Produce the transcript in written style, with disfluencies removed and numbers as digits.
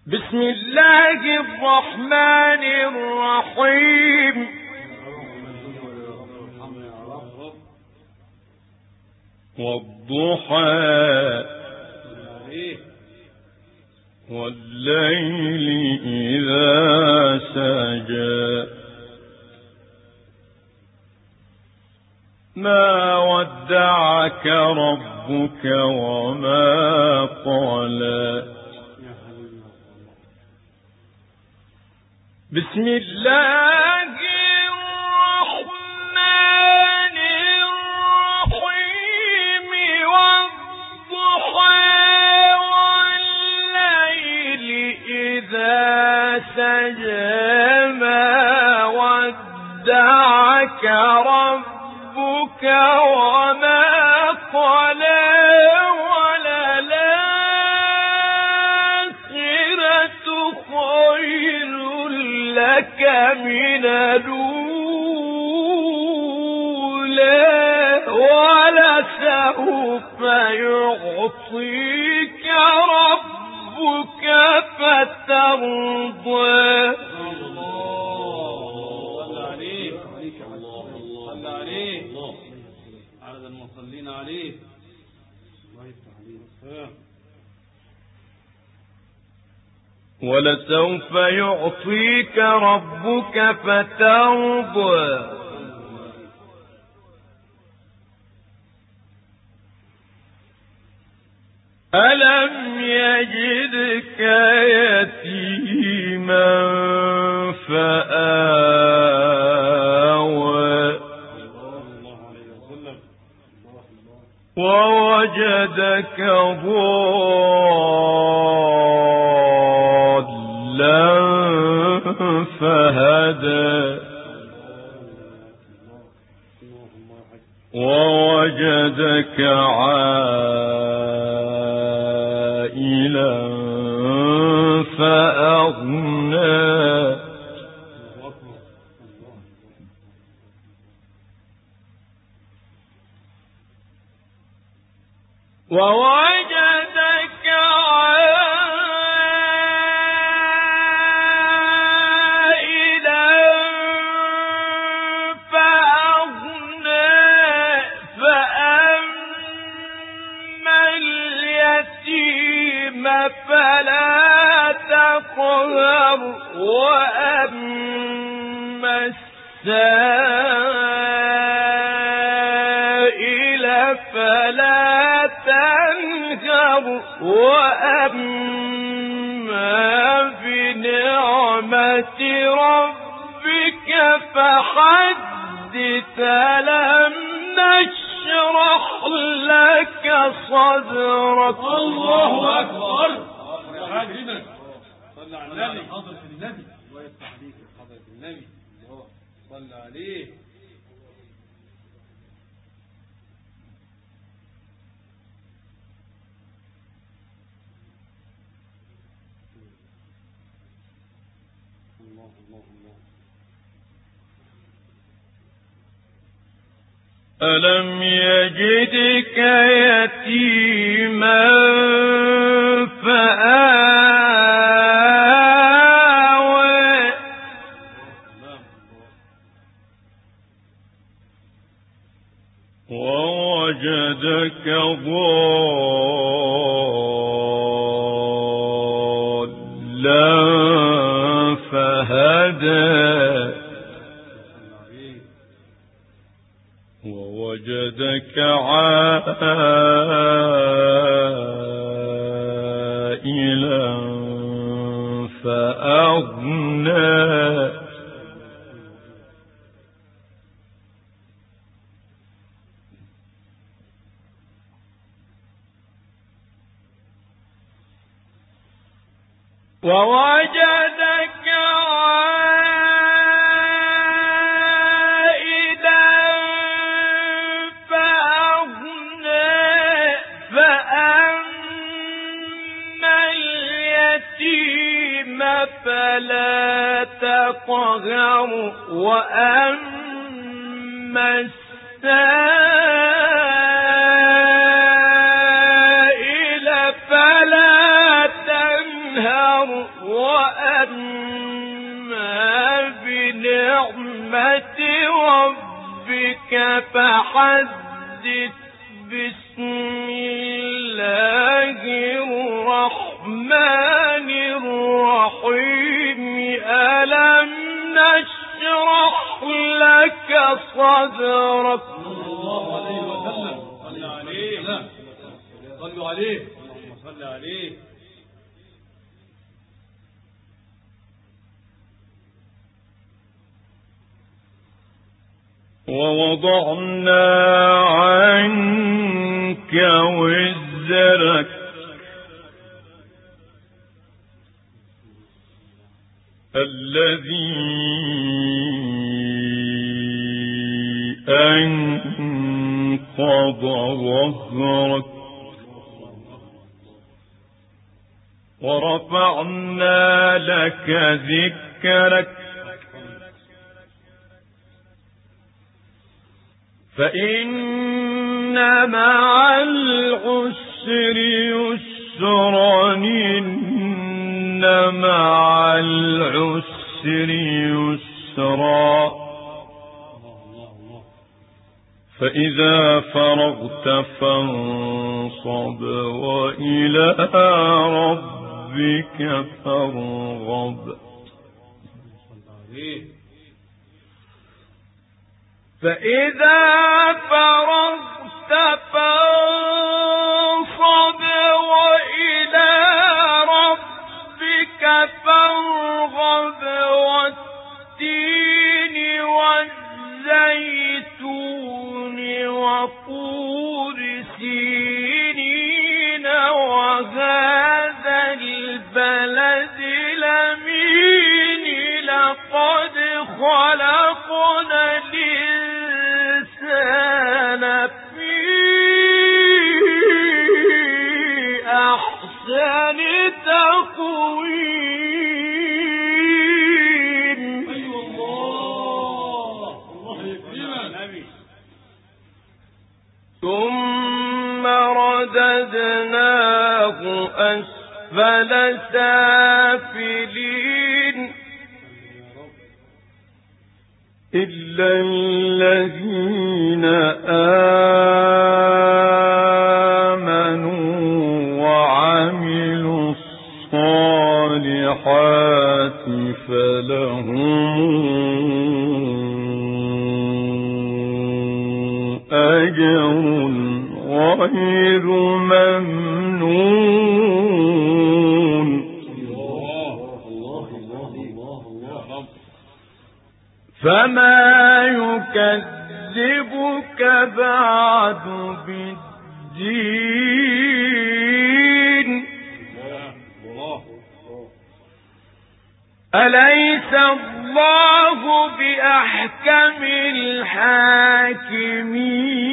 بسم الله الرحمن الرحيم. والضحى والليل إذا سجى ما ودعك ربك وما قلى. بسم الله الرحمن الرحيم. والضحى والليل إذا سجى ما ودعك ربك وما قلى. من الأولى ولسوف يعطيك ربك فترضى. صلى عليه صلى عليه عدد المصلين عليه. ولسوف يعطيك ربك فترضى. ألم يجدك يتيما فآوى ووجدك ضالا فهدى ووجدك عائلا فأغنى ووجدك عائلا فأغنى فأما اليتيم فلا تقهر وأما السائل فلا تنهر وأما بنعمة ربك فحدث. ألم نشرح لك صدرك. الله أكبر. صلى على النبي. حضرة النبي الله يفتح عليك. حضرة النبي صلى عليه. ألم يجدك يتيما فآوى ووجدك ضالا فهدى ووجدك عائلا فأغنى ووجدك عائلا فأغنى فأما اليتيم فلا تقهر وأما السائل فلا تنهر وأما بنعمة ربك فحدث. بسم الله الرحمن الرحيم. ألم نشرح لك صدرك. صلى الله عليه وسلم. صلى عليه. صلوا عليه. اللهم صل عليه. ووضعنا عنك وزرك الذي أنقض ظهرك ورفعنا لك ذكرك فإن مع العسر يسرا إن مع العسر يسرا فإذا فرغت فانصب وإلى ربك فارغب. فإذا فرغت فانصب وإلى ربك فارغب. والتين والزيتون وطور سينين وهذا البلد الأمين لقد خلقنا الإنسان في أحسن تقويم. أيوة الله. الله يكرمك. ثم رددناه أسفل سافلين إلا الذين آمنوا وعملوا الصالحات فلهم أجر غير ممنون. فما يكذبك بعد بالدين. أليس الله بأحكم الحاكمين.